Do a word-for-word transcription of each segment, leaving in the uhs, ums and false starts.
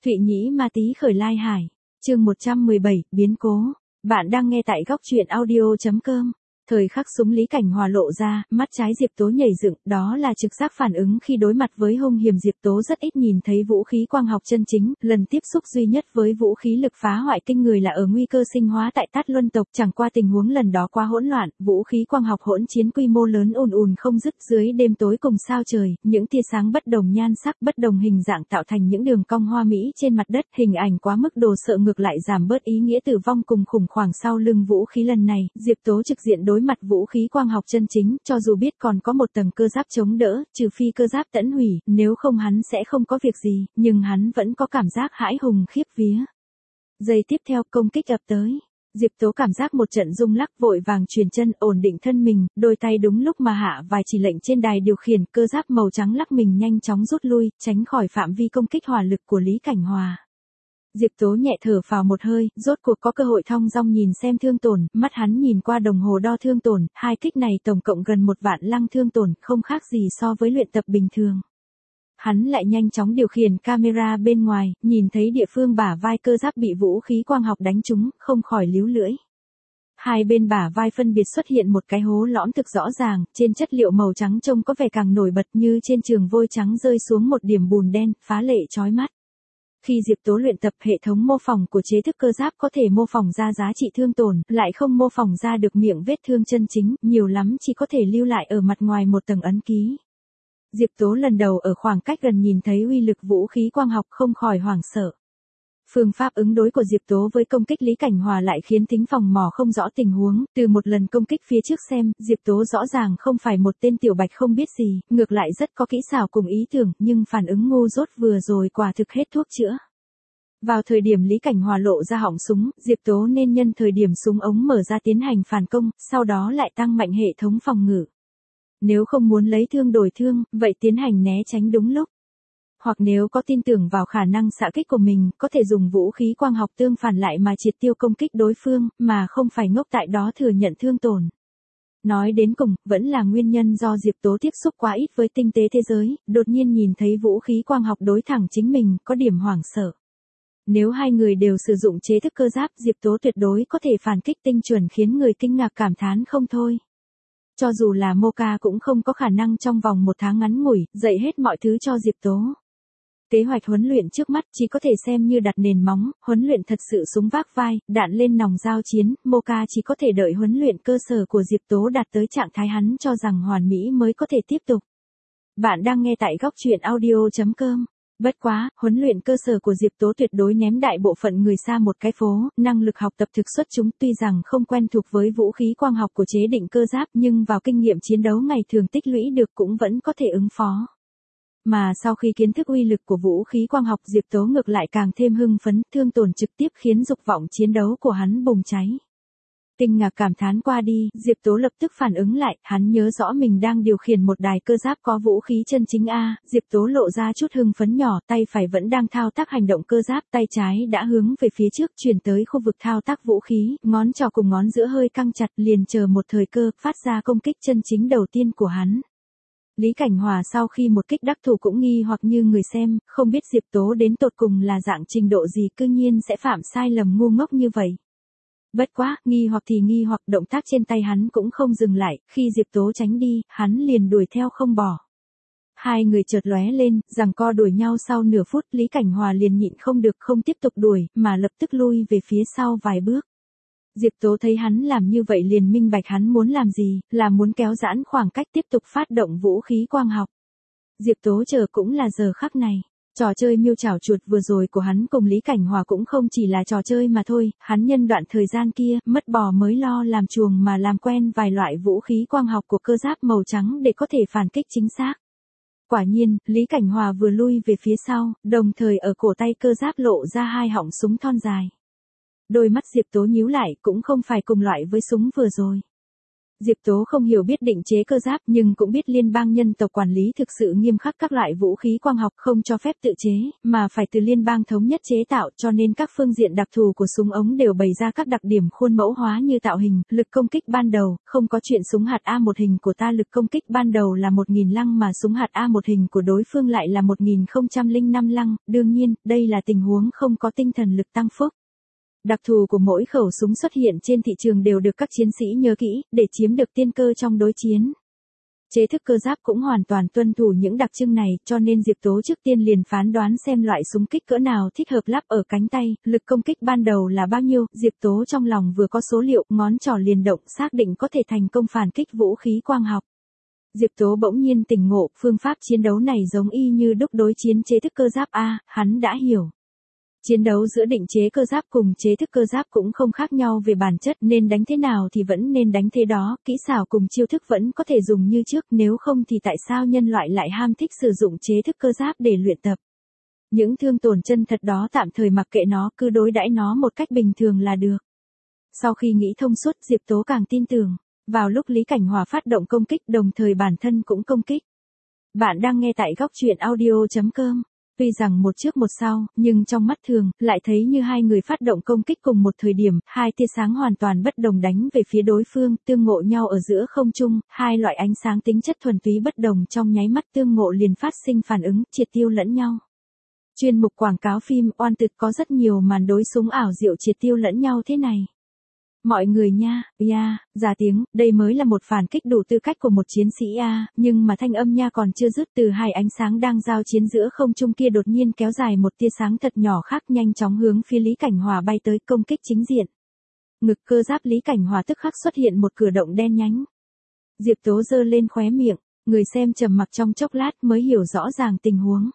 Thụy Nhĩ Ma Tý khởi lai hải. Chương một trăm mười bảy, biến cố. Bạn đang nghe tại góc truyện audio chấm com. Thời khắc súng Lý Cảnh Hòa lộ ra, mắt trái Diệp Tố nhảy dựng, đó là trực giác phản ứng khi đối mặt với hung hiểm. Diệp Tố rất ít nhìn thấy vũ khí quang học chân chính, lần tiếp xúc duy nhất với vũ khí lực phá hoại kinh người là ở nguy cơ sinh hóa tại Tát Luân tộc, chẳng qua tình huống lần đó quá hỗn loạn, vũ khí quang học hỗn chiến quy mô lớn ùn ùn không dứt dưới đêm tối cùng sao trời, những tia sáng bất đồng nhan sắc, bất đồng hình dạng tạo thành những đường cong hoa mỹ trên mặt đất, hình ảnh quá mức đồ sợ ngược lại giảm bớt ý nghĩa tử vong cùng khủng hoảng sau lưng vũ khí lần này. Diệp Tố trực diện đối mặt vũ khí quang học chân chính, cho dù biết còn có một tầng cơ giáp chống đỡ, trừ phi cơ giáp tẫn hủy, nếu không hắn sẽ không có việc gì, nhưng hắn vẫn có cảm giác hãi hùng khiếp vía. Giây tiếp theo công kích ập tới. Diệp Tố cảm giác một trận rung lắc, vội vàng chuyền chân, ổn định thân mình, đôi tay đúng lúc mà hạ vài chỉ lệnh trên đài điều khiển, cơ giáp màu trắng lắc mình nhanh chóng rút lui, tránh khỏi phạm vi công kích hỏa lực của Lý Cảnh Hòa. Diệp Tố nhẹ thở phào một hơi, rốt cuộc có cơ hội thong dong nhìn xem thương tổn, mắt hắn nhìn qua đồng hồ đo thương tổn, hai kích này tổng cộng gần một vạn lăng thương tổn, không khác gì so với luyện tập bình thường. Hắn lại nhanh chóng điều khiển camera bên ngoài, nhìn thấy địa phương bả vai cơ giáp bị vũ khí quang học đánh trúng, không khỏi líu lưỡi. Hai bên bả vai phân biệt xuất hiện một cái hố lõm thực rõ ràng, trên chất liệu màu trắng trông có vẻ càng nổi bật, như trên trường vôi trắng rơi xuống một điểm bùn đen, phá lệ chói mắt. Khi Diệp Tố luyện tập, hệ thống mô phỏng của chế thức cơ giáp có thể mô phỏng ra giá trị thương tổn, lại không mô phỏng ra được miệng vết thương chân chính, nhiều lắm chỉ có thể lưu lại ở mặt ngoài một tầng ấn ký. Diệp Tố lần đầu ở khoảng cách gần nhìn thấy uy lực vũ khí quang học, không khỏi hoảng sợ. Phương pháp ứng đối của Diệp Tố với công kích Lý Cảnh Hòa lại khiến thính phòng mò không rõ tình huống, từ một lần công kích phía trước xem, Diệp Tố rõ ràng không phải một tên tiểu bạch không biết gì, ngược lại rất có kỹ xảo cùng ý tưởng, nhưng phản ứng ngu dốt vừa rồi quả thực hết thuốc chữa. Vào thời điểm Lý Cảnh Hòa lộ ra họng súng, Diệp Tố nên nhân thời điểm súng ống mở ra tiến hành phản công, sau đó lại tăng mạnh hệ thống phòng ngự. Nếu không muốn lấy thương đổi thương, vậy tiến hành né tránh đúng lúc. Hoặc nếu có tin tưởng vào khả năng xạ kích của mình, có thể dùng vũ khí quang học tương phản lại mà triệt tiêu công kích đối phương, mà không phải ngốc tại đó thừa nhận thương tổn. Nói đến cùng, vẫn là nguyên nhân do Diệp Tố tiếp xúc quá ít với tinh tế thế giới, đột nhiên nhìn thấy vũ khí quang học đối thẳng chính mình, có điểm hoảng sợ. Nếu hai người đều sử dụng chế thức cơ giáp, Diệp Tố tuyệt đối có thể phản kích tinh chuẩn khiến người kinh ngạc cảm thán không thôi. Cho dù là Moka cũng không có khả năng trong vòng một tháng ngắn ngủi, dạy hết mọi thứ cho Diệp Tố. Kế hoạch huấn luyện trước mắt chỉ có thể xem như đặt nền móng, huấn luyện thật sự súng vác vai, đạn lên nòng giao chiến, Moka chỉ có thể đợi huấn luyện cơ sở của Diệp Tố đạt tới trạng thái hắn cho rằng hoàn mỹ mới có thể tiếp tục. Bạn đang nghe tại góc truyện audio chấm com. Bất quá, huấn luyện cơ sở của Diệp Tố tuyệt đối ném đại bộ phận người xa một cái phố, năng lực học tập thực xuất chúng, tuy rằng không quen thuộc với vũ khí quang học của chế định cơ giáp, nhưng vào kinh nghiệm chiến đấu ngày thường tích lũy được cũng vẫn có thể ứng phó. Mà sau khi kiến thức uy lực của vũ khí quang học, Diệp Tố ngược lại càng thêm hưng phấn, thương tổn trực tiếp khiến dục vọng chiến đấu của hắn bùng cháy. Kinh ngạc cảm thán qua đi, Diệp Tố lập tức phản ứng lại, hắn nhớ rõ mình đang điều khiển một đài cơ giáp có vũ khí chân chính a, Diệp Tố lộ ra chút hưng phấn nhỏ, tay phải vẫn đang thao tác hành động cơ giáp, tay trái đã hướng về phía trước chuyển tới khu vực thao tác vũ khí, ngón trỏ cùng ngón giữa hơi căng chặt, liền chờ một thời cơ, phát ra công kích chân chính đầu tiên của hắn. Lý Cảnh Hòa sau khi một kích đắc thủ cũng nghi hoặc như người xem, không biết Diệp Tố đến tột cùng là dạng trình độ gì cư nhiên sẽ phạm sai lầm ngu ngốc như vậy. Bất quá, nghi hoặc thì nghi hoặc, động tác trên tay hắn cũng không dừng lại, khi Diệp Tố tránh đi, hắn liền đuổi theo không bỏ. Hai người chợt lóe lên, giằng co đuổi nhau sau nửa phút, Lý Cảnh Hòa liền nhịn không được không tiếp tục đuổi, mà lập tức lui về phía sau vài bước. Diệp Tố thấy hắn làm như vậy liền minh bạch hắn muốn làm gì, là muốn kéo giãn khoảng cách tiếp tục phát động vũ khí quang học. Diệp Tố chờ cũng là giờ khắc này. Trò chơi miêu chảo chuột vừa rồi của hắn cùng Lý Cảnh Hòa cũng không chỉ là trò chơi mà thôi, hắn nhân đoạn thời gian kia, mất bò mới lo làm chuồng mà làm quen vài loại vũ khí quang học của cơ giáp màu trắng để có thể phản kích chính xác. Quả nhiên, Lý Cảnh Hòa vừa lui về phía sau, đồng thời ở cổ tay cơ giáp lộ ra hai họng súng thon dài. Đôi mắt Diệp Tố nhíu lại, cũng không phải cùng loại với súng vừa rồi. Diệp Tố không hiểu biết định chế cơ giáp nhưng cũng biết liên bang nhân tộc quản lý thực sự nghiêm khắc các loại vũ khí quang học không cho phép tự chế, mà phải từ liên bang thống nhất chế tạo, cho nên các phương diện đặc thù của súng ống đều bày ra các đặc điểm khuôn mẫu hóa như tạo hình, lực công kích ban đầu, không có chuyện súng hạt A một hình của ta lực công kích ban đầu là một nghìn lăng mà súng hạt A một hình của đối phương lại là một nghìn không trăm lẻ năm lăng, đương nhiên, đây là tình huống không có tinh thần lực tăng phúc. Đặc thù của mỗi khẩu súng xuất hiện trên thị trường đều được các chiến sĩ nhớ kỹ, để chiếm được tiên cơ trong đối chiến. Chế thức cơ giáp cũng hoàn toàn tuân thủ những đặc trưng này, cho nên Diệp Tố trước tiên liền phán đoán xem loại súng kích cỡ nào thích hợp lắp ở cánh tay, lực công kích ban đầu là bao nhiêu, Diệp Tố trong lòng vừa có số liệu, ngón trỏ liền động xác định có thể thành công phản kích vũ khí quang học. Diệp Tố bỗng nhiên tỉnh ngộ, phương pháp chiến đấu này giống y như đúc đối chiến chế thức cơ giáp A, hắn đã hiểu. Chiến đấu giữa định chế cơ giáp cùng chế thức cơ giáp cũng không khác nhau về bản chất, nên đánh thế nào thì vẫn nên đánh thế đó, kỹ xảo cùng chiêu thức vẫn có thể dùng như trước, nếu không thì tại sao nhân loại lại ham thích sử dụng chế thức cơ giáp để luyện tập. Những thương tổn chân thật đó tạm thời mặc kệ nó, cứ đối đãi nó một cách bình thường là được. Sau khi nghĩ thông suốt, Diệp Tố càng tin tưởng, vào lúc Lý Cảnh Hòa phát động công kích đồng thời bản thân cũng công kích. Bạn đang nghe tại góc truyện audio chấm com. Tuy rằng một trước một sau, nhưng trong mắt thường, lại thấy như hai người phát động công kích cùng một thời điểm, hai tia sáng hoàn toàn bất đồng đánh về phía đối phương, tương ngộ nhau ở giữa không trung, hai loại ánh sáng tính chất thuần túy bất đồng trong nháy mắt tương ngộ liền phát sinh phản ứng, triệt tiêu lẫn nhau. Chuyên mục quảng cáo phim oan thực có rất nhiều màn đối súng ảo diệu triệt tiêu lẫn nhau thế này. Mọi người nha, ya, ra tiếng, đây mới là một phản kích đủ tư cách của một chiến sĩ a, nhưng mà thanh âm nha còn chưa dứt từ hai ánh sáng đang giao chiến giữa không trung kia đột nhiên kéo dài một tia sáng thật nhỏ khác nhanh chóng hướng phía Lý Cảnh Hòa bay tới công kích chính diện. Ngực cơ giáp Lý Cảnh Hòa tức khắc xuất hiện một cửa động đen nhánh. Diệp Tố giơ lên khóe miệng, người xem trầm mặc trong chốc lát mới hiểu rõ ràng tình huống.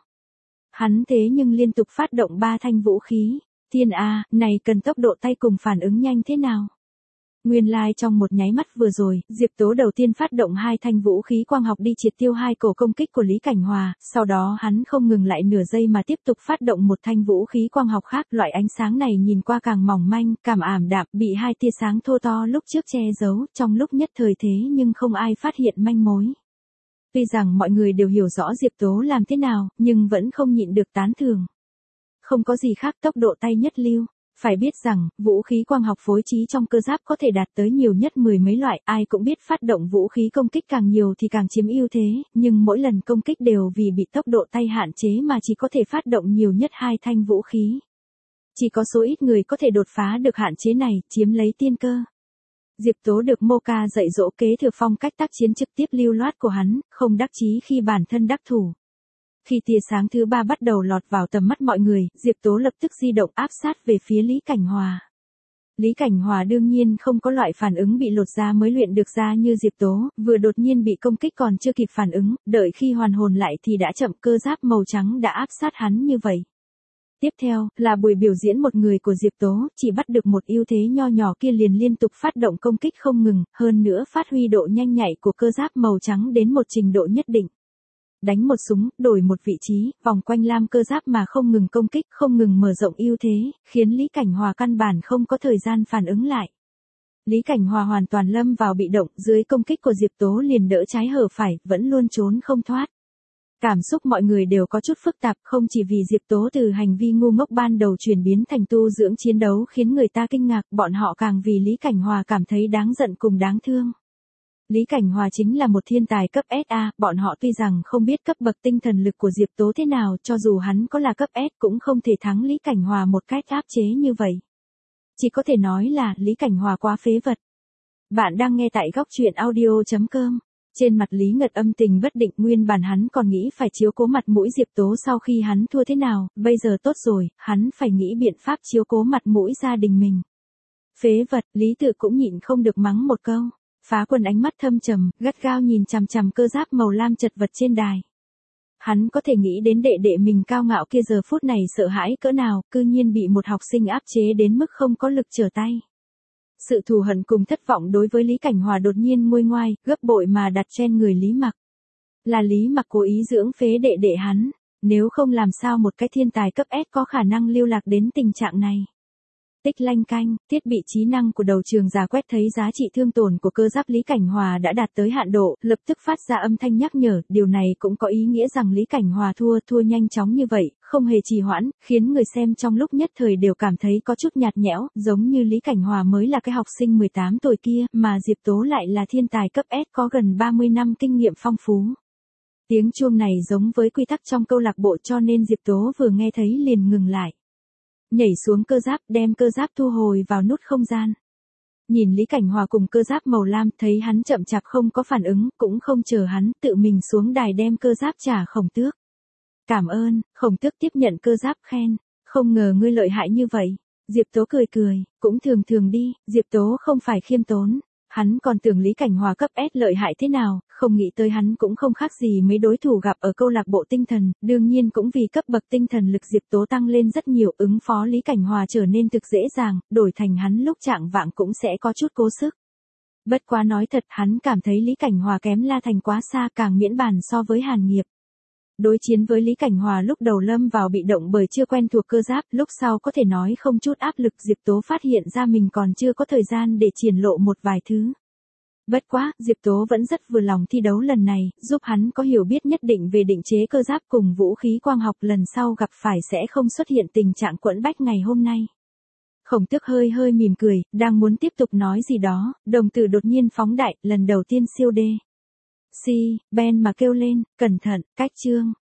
Hắn thế nhưng liên tục phát động ba thanh vũ khí, thiên a, này cần tốc độ tay cùng phản ứng nhanh thế nào? Nguyên lai like trong một nháy mắt vừa rồi, Diệp Tố đầu tiên phát động hai thanh vũ khí quang học đi triệt tiêu hai cổ công kích của Lý Cảnh Hòa, sau đó hắn không ngừng lại nửa giây mà tiếp tục phát động một thanh vũ khí quang học khác, loại ánh sáng này nhìn qua càng mỏng manh, cảm ảm đạm, bị hai tia sáng thô to lúc trước che giấu, trong lúc nhất thời thế nhưng không ai phát hiện manh mối. Tuy rằng mọi người đều hiểu rõ Diệp Tố làm thế nào, nhưng vẫn không nhịn được tán thưởng. Không có gì khác, tốc độ tay nhất lưu. Phải biết rằng, vũ khí quang học phối trí trong cơ giáp có thể đạt tới nhiều nhất mười mấy loại, ai cũng biết phát động vũ khí công kích càng nhiều thì càng chiếm ưu thế, nhưng mỗi lần công kích đều vì bị tốc độ tay hạn chế mà chỉ có thể phát động nhiều nhất hai thanh vũ khí. Chỉ có số ít người có thể đột phá được hạn chế này, chiếm lấy tiên cơ. Diệp Tố được Mocha dạy dỗ kế thừa phong cách tác chiến trực tiếp lưu loát của hắn, không đắc chí khi bản thân đắc thủ. Khi tia sáng thứ ba bắt đầu lọt vào tầm mắt mọi người, Diệp Tố lập tức di động áp sát về phía Lý Cảnh Hòa. Lý Cảnh Hòa đương nhiên không có loại phản ứng bị lột da mới luyện được ra như Diệp Tố, vừa đột nhiên bị công kích còn chưa kịp phản ứng, đợi khi hoàn hồn lại thì đã chậm, cơ giáp màu trắng đã áp sát hắn như vậy. Tiếp theo, là buổi biểu diễn một người của Diệp Tố, chỉ bắt được một ưu thế nho nhỏ kia liền liên tục phát động công kích không ngừng, hơn nữa phát huy độ nhanh nhạy của cơ giáp màu trắng đến một trình độ nhất định. Đánh một súng, đổi một vị trí, vòng quanh lam cơ giáp mà không ngừng công kích, không ngừng mở rộng ưu thế, khiến Lý Cảnh Hòa căn bản không có thời gian phản ứng lại. Lý Cảnh Hòa hoàn toàn lâm vào bị động, dưới công kích của Diệp Tố liền đỡ trái hở phải, vẫn luôn trốn không thoát. Cảm xúc mọi người đều có chút phức tạp, không chỉ vì Diệp Tố từ hành vi ngu ngốc ban đầu chuyển biến thành tu dưỡng chiến đấu khiến người ta kinh ngạc, bọn họ càng vì Lý Cảnh Hòa cảm thấy đáng giận cùng đáng thương. Lý Cảnh Hòa chính là một thiên tài cấp ét a, bọn họ tuy rằng không biết cấp bậc tinh thần lực của Diệp Tố thế nào, cho dù hắn có là cấp S cũng không thể thắng Lý Cảnh Hòa một cách áp chế như vậy. Chỉ có thể nói là Lý Cảnh Hòa quá phế vật. Bạn đang nghe tại góc truyện audio chấm com. Trên mặt Lý Ngật âm tình bất định, nguyên bản hắn còn nghĩ phải chiếu cố mặt mũi Diệp Tố sau khi hắn thua thế nào, bây giờ tốt rồi, hắn phải nghĩ biện pháp chiếu cố mặt mũi gia đình mình. Phế vật, Lý Tự cũng nhịn không được mắng một câu. Phá Quân ánh mắt thâm trầm, gắt gao nhìn chằm chằm cơ giáp màu lam chật vật trên đài. Hắn có thể nghĩ đến đệ đệ mình cao ngạo kia giờ phút này sợ hãi cỡ nào, cư nhiên bị một học sinh áp chế đến mức không có lực trở tay. Sự thù hận cùng thất vọng đối với Lý Cảnh Hòa đột nhiên nguôi ngoai, gấp bội mà đặt trên người Lý Mặc. Là Lý Mặc cố ý dưỡng phế đệ đệ hắn, nếu không làm sao một cái thiên tài cấp S có khả năng lưu lạc đến tình trạng này. Tích lanh canh, thiết bị trí năng của đầu trường già quét thấy giá trị thương tổn của cơ giáp Lý Cảnh Hòa đã đạt tới hạn độ, lập tức phát ra âm thanh nhắc nhở, điều này cũng có ý nghĩa rằng Lý Cảnh Hòa thua, thua nhanh chóng như vậy, không hề trì hoãn, khiến người xem trong lúc nhất thời đều cảm thấy có chút nhạt nhẽo, giống như Lý Cảnh Hòa mới là cái học sinh mười tám tuổi kia, mà Diệp Tố lại là thiên tài cấp S có gần ba mươi năm kinh nghiệm phong phú. Tiếng chuông này giống với quy tắc trong câu lạc bộ cho nên Diệp Tố vừa nghe thấy liền ngừng lại. Nhảy xuống cơ giáp, đem cơ giáp thu hồi vào nút không gian. Nhìn Lý Cảnh Hòa cùng cơ giáp màu lam, thấy hắn chậm chạp không có phản ứng, cũng không chờ hắn, tự mình xuống đài đem cơ giáp trả Khổng Tước. Cảm ơn, Khổng Tước tiếp nhận cơ giáp khen, không ngờ ngươi lợi hại như vậy. Diệp Tố cười cười, cũng thường thường đi, Diệp Tố không phải khiêm tốn. Hắn còn tưởng Lý Cảnh Hòa cấp S lợi hại thế nào, không nghĩ tới hắn cũng không khác gì mấy đối thủ gặp ở câu lạc bộ tinh thần, đương nhiên cũng vì cấp bậc tinh thần lực Diệp Tố tăng lên rất nhiều, ứng phó Lý Cảnh Hòa trở nên thực dễ dàng, đổi thành hắn lúc trạng vạng cũng sẽ có chút cố sức. Bất quá nói thật, hắn cảm thấy Lý Cảnh Hòa kém La Thành quá xa, càng miễn bàn so với Hàn Nghiệp. Đối chiến với Lý Cảnh Hòa lúc đầu lâm vào bị động bởi chưa quen thuộc cơ giáp, lúc sau có thể nói không chút áp lực, Diệp Tố phát hiện ra mình còn chưa có thời gian để triển lộ một vài thứ. Bất quá, Diệp Tố vẫn rất vừa lòng thi đấu lần này, giúp hắn có hiểu biết nhất định về định chế cơ giáp cùng vũ khí quang học, lần sau gặp phải sẽ không xuất hiện tình trạng quẫn bách ngày hôm nay. Khổng Tước hơi hơi mỉm cười, đang muốn tiếp tục nói gì đó, đồng tử đột nhiên phóng đại, lần đầu tiên siêu đê. Si, Ben mà kêu lên, cẩn thận, cách chương.